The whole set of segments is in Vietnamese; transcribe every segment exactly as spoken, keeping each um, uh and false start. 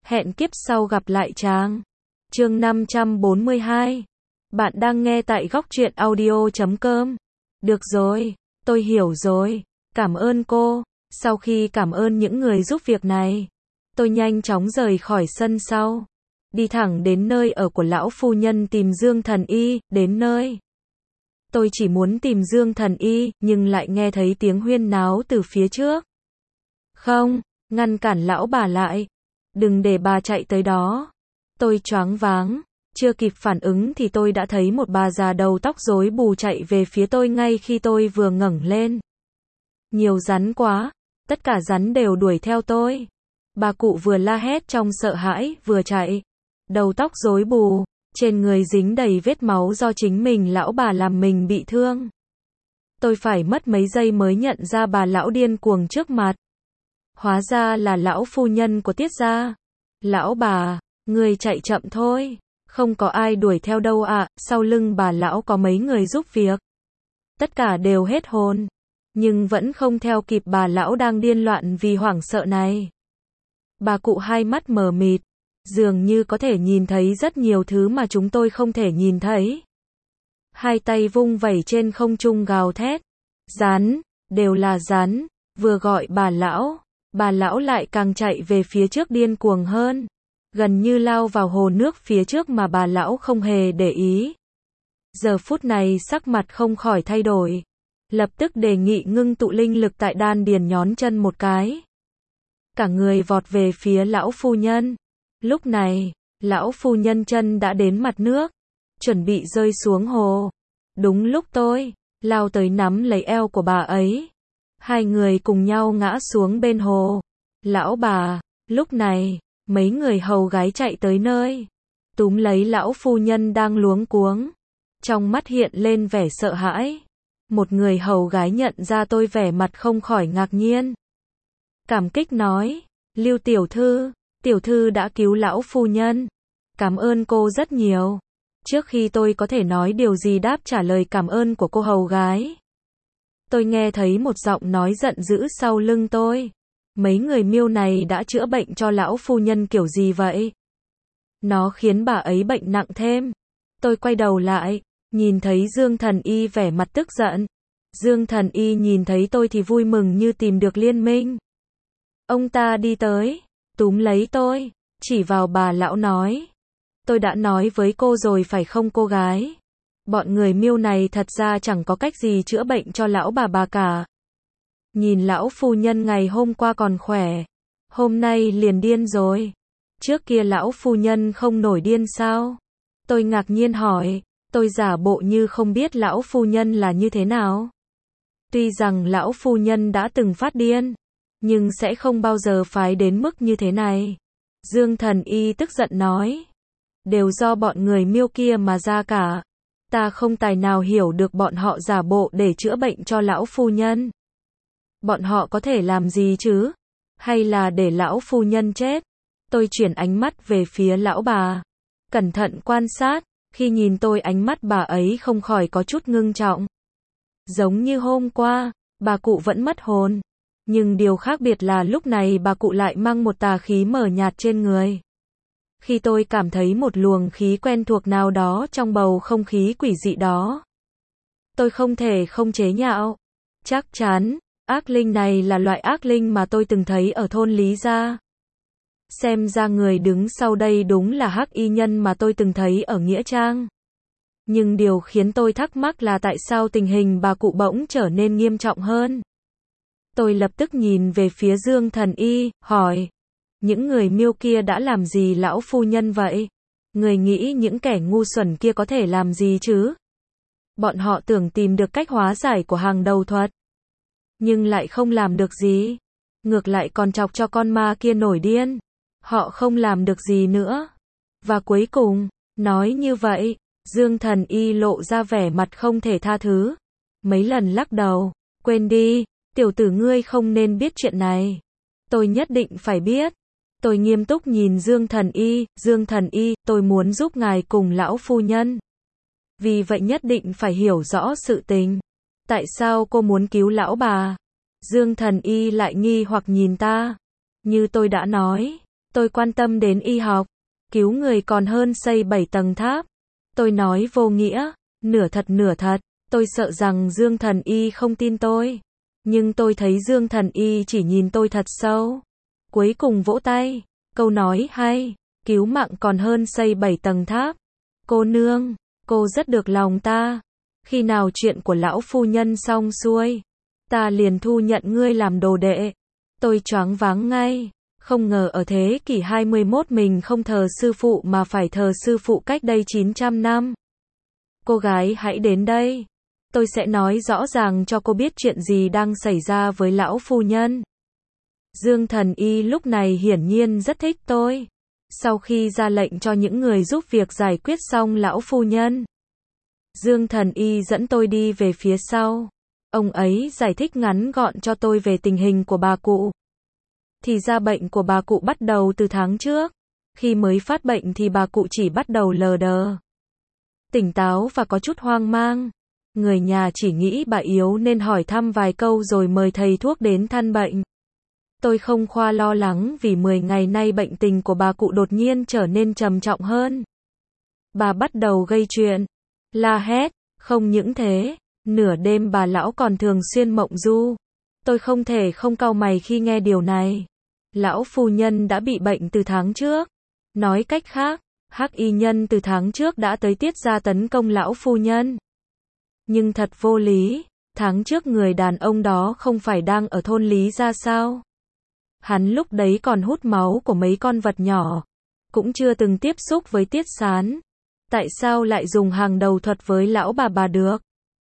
Hẹn kiếp sau gặp lại chàng. Chương năm trăm bốn mươi hai. Bạn đang nghe tại góc truyện audio chấm com. Được rồi, tôi hiểu rồi. Cảm ơn cô. Sau khi cảm ơn những người giúp việc này, tôi nhanh chóng rời khỏi sân sau, đi thẳng đến nơi ở của lão phu nhân tìm Dương Thần Y. Đến nơi, tôi chỉ muốn tìm Dương Thần Y, nhưng lại nghe thấy tiếng huyên náo từ phía trước. Không, ngăn cản lão bà lại. Đừng để bà chạy tới đó. Tôi choáng váng, chưa kịp phản ứng thì tôi đã thấy một bà già đầu tóc rối bù chạy về phía tôi ngay khi tôi vừa ngẩng lên. Nhiều rắn quá, tất cả rắn đều đuổi theo tôi. Bà cụ vừa la hét trong sợ hãi, vừa chạy. Đầu tóc rối bù, trên người dính đầy vết máu do chính mình lão bà làm mình bị thương. Tôi phải mất mấy giây mới nhận ra bà lão điên cuồng trước mặt. Hóa ra là lão phu nhân của Tiết gia. Lão bà, người chạy chậm thôi. Không có ai đuổi theo đâu ạ, à. Sau lưng bà lão có mấy người giúp việc. Tất cả đều hết hồn, nhưng vẫn không theo kịp bà lão đang điên loạn vì hoảng sợ này. Bà cụ hai mắt mờ mịt, dường như có thể nhìn thấy rất nhiều thứ mà chúng tôi không thể nhìn thấy. Hai tay vung vẩy trên không trung gào thét. Rắn, đều là rắn. Vừa gọi bà lão, bà lão lại càng chạy về phía trước điên cuồng hơn, gần như lao vào hồ nước phía trước mà bà lão không hề để ý. Giờ phút này sắc mặt không khỏi thay đổi, lập tức đề nghị ngưng tụ linh lực tại đan điền, nhón chân một cái, cả người vọt về phía lão phu nhân. Lúc này, lão phu nhân chân đã đến mặt nước, chuẩn bị rơi xuống hồ. Đúng lúc tôi lao tới nắm lấy eo của bà ấy, hai người cùng nhau ngã xuống bên hồ. Lão bà, lúc này, mấy người hầu gái chạy tới nơi, túm lấy lão phu nhân đang luống cuống, trong mắt hiện lên vẻ sợ hãi. Một người hầu gái nhận ra tôi vẻ mặt không khỏi ngạc nhiên, cảm kích nói, Lưu tiểu thư, tiểu thư đã cứu lão phu nhân. Cảm ơn cô rất nhiều. Trước khi tôi có thể nói điều gì đáp trả lời cảm ơn của cô hầu gái, tôi nghe thấy một giọng nói giận dữ sau lưng tôi. Mấy người miêu này đã chữa bệnh cho lão phu nhân kiểu gì vậy? Nó khiến bà ấy bệnh nặng thêm. Tôi quay đầu lại, nhìn thấy Dương Thần Y vẻ mặt tức giận. Dương Thần Y nhìn thấy tôi thì vui mừng như tìm được liên minh. Ông ta đi tới, túm lấy tôi, chỉ vào bà lão nói. Tôi đã nói với cô rồi phải không cô gái? Bọn người miêu này thật ra chẳng có cách gì chữa bệnh cho lão bà bà cả. Nhìn lão phu nhân ngày hôm qua còn khỏe, hôm nay liền điên rồi. Trước kia lão phu nhân không nổi điên sao? Tôi ngạc nhiên hỏi, tôi giả bộ như không biết lão phu nhân là như thế nào. Tuy rằng lão phu nhân đã từng phát điên, nhưng sẽ không bao giờ phái đến mức như thế này. Dương Thần Y tức giận nói, đều do bọn người miêu kia mà ra cả. Ta không tài nào hiểu được bọn họ giả bộ để chữa bệnh cho lão phu nhân. Bọn họ có thể làm gì chứ? Hay là để lão phu nhân chết? Tôi chuyển ánh mắt về phía lão bà, cẩn thận quan sát. Khi nhìn tôi, ánh mắt bà ấy không khỏi có chút ngưng trọng. Giống như hôm qua, bà cụ vẫn mất hồn. Nhưng điều khác biệt là lúc này bà cụ lại mang một tà khí mờ nhạt trên người. Khi tôi cảm thấy một luồng khí quen thuộc nào đó trong bầu không khí quỷ dị đó, tôi không thể không chế nhạo. Chắc chắn, ác linh này là loại ác linh mà tôi từng thấy ở thôn Lý Gia. Xem ra người đứng sau đây đúng là hắc y nhân mà tôi từng thấy ở Nghĩa Trang. Nhưng điều khiến tôi thắc mắc là tại sao tình hình bà cụ bỗng trở nên nghiêm trọng hơn. Tôi lập tức nhìn về phía Dương Thần Y, hỏi, những người miêu kia đã làm gì lão phu nhân vậy? Người nghĩ những kẻ ngu xuẩn kia có thể làm gì chứ? Bọn họ tưởng tìm được cách hóa giải của hàng đầu thuật, nhưng lại không làm được gì. Ngược lại còn chọc cho con ma kia nổi điên. Họ không làm được gì nữa. Và cuối cùng, nói như vậy, Dương Thần Y lộ ra vẻ mặt không thể tha thứ. Mấy lần lắc đầu, quên đi, tiểu tử ngươi không nên biết chuyện này. Tôi nhất định phải biết. Tôi nghiêm túc nhìn Dương Thần Y, Dương Thần Y, tôi muốn giúp ngài cùng lão phu nhân. Vì vậy nhất định phải hiểu rõ sự tình. Tại sao cô muốn cứu lão bà? Dương Thần Y lại nghi hoặc nhìn ta. Như tôi đã nói, Tôi quan tâm đến y học. Cứu người còn hơn xây bảy tầng tháp. Tôi nói vô nghĩa, nửa thật nửa thật. Tôi sợ rằng Dương Thần Y không tin tôi. Nhưng tôi thấy Dương Thần Y chỉ nhìn tôi thật sâu. Cuối cùng vỗ tay. Câu nói hay. Cứu mạng còn hơn xây bảy tầng tháp. Cô nương, cô rất được lòng ta. Khi nào chuyện của lão phu nhân xong xuôi, ta liền thu nhận ngươi làm đồ đệ. Tôi choáng váng ngay. Không ngờ ở thế kỷ hai mươi mốt mình không thờ sư phụ mà phải thờ sư phụ cách đây chín trăm năm. Cô gái hãy đến đây. Tôi sẽ nói rõ ràng cho cô biết chuyện gì đang xảy ra với lão phu nhân. Dương Thần Y lúc này hiển nhiên rất thích tôi. Sau khi ra lệnh cho những người giúp việc giải quyết xong lão phu nhân, Dương Thần Y dẫn tôi đi về phía sau. Ông ấy giải thích ngắn gọn cho tôi về tình hình của bà cụ. Thì ra bệnh của bà cụ bắt đầu từ tháng trước. Khi mới phát bệnh thì bà cụ chỉ bắt đầu lờ đờ, tỉnh táo và có chút hoang mang. Người nhà chỉ nghĩ bà yếu nên hỏi thăm vài câu rồi mời thầy thuốc đến thăm bệnh. Tôi không khoa lo lắng vì mười ngày nay bệnh tình của bà cụ đột nhiên trở nên trầm trọng hơn. Bà bắt đầu gây chuyện, la hét, không những thế, nửa đêm bà lão còn thường xuyên mộng du. Tôi không thể không cau mày khi nghe điều này. Lão phu nhân đã bị bệnh từ tháng trước. Nói cách khác, hắc y nhân từ tháng trước đã tới Tiết gia tấn công lão phu nhân. Nhưng thật vô lý, tháng trước người đàn ông đó không phải đang ở thôn Lý gia sao? Hắn lúc đấy còn hút máu của mấy con vật nhỏ, cũng chưa từng tiếp xúc với Tiết Sán. Tại sao lại dùng hàng đầu thuật với lão bà bà được?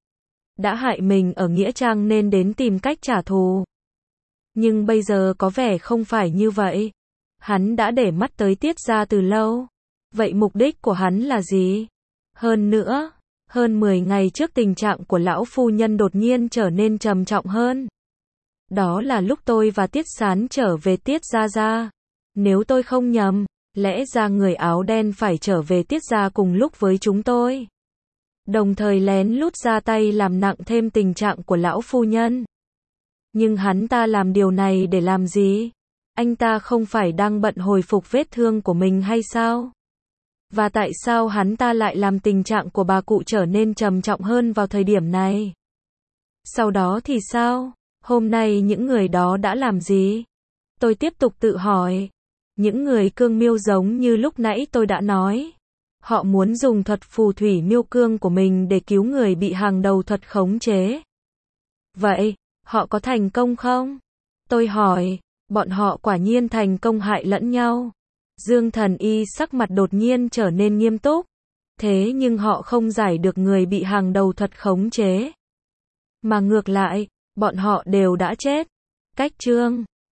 Đã hại mình ở Nghĩa Trang nên đến tìm cách trả thù. Nhưng bây giờ có vẻ không phải như vậy. Hắn đã để mắt tới Tiết gia từ lâu. Vậy mục đích của hắn là gì? Hơn nữa, hơn mười ngày trước tình trạng của lão phu nhân đột nhiên trở nên trầm trọng hơn. Đó là lúc tôi và Tiết Sán trở về Tiết gia gia. Nếu tôi không nhầm, lẽ ra người áo đen phải trở về Tiết gia cùng lúc với chúng tôi. Đồng thời lén lút ra tay làm nặng thêm tình trạng của lão phu nhân. Nhưng hắn ta làm điều này để làm gì? Anh ta không phải đang bận hồi phục vết thương của mình hay sao? Và tại sao hắn ta lại làm tình trạng của bà cụ trở nên trầm trọng hơn vào thời điểm này? Sau đó thì sao? Hôm nay những người đó đã làm gì? Tôi tiếp tục tự hỏi. Những người cương miêu giống như lúc nãy tôi đã nói. Họ muốn dùng thuật phù thủy miêu cương của mình để cứu người bị hàng đầu thuật khống chế. Vậy, họ có thành công không? Tôi hỏi, bọn họ quả nhiên thành công hại lẫn nhau. Dương Thần Y sắc mặt đột nhiên trở nên nghiêm túc. Thế nhưng họ không giải được người bị hàng đầu thuật khống chế. Mà ngược lại, bọn họ đều đã chết. Cách chương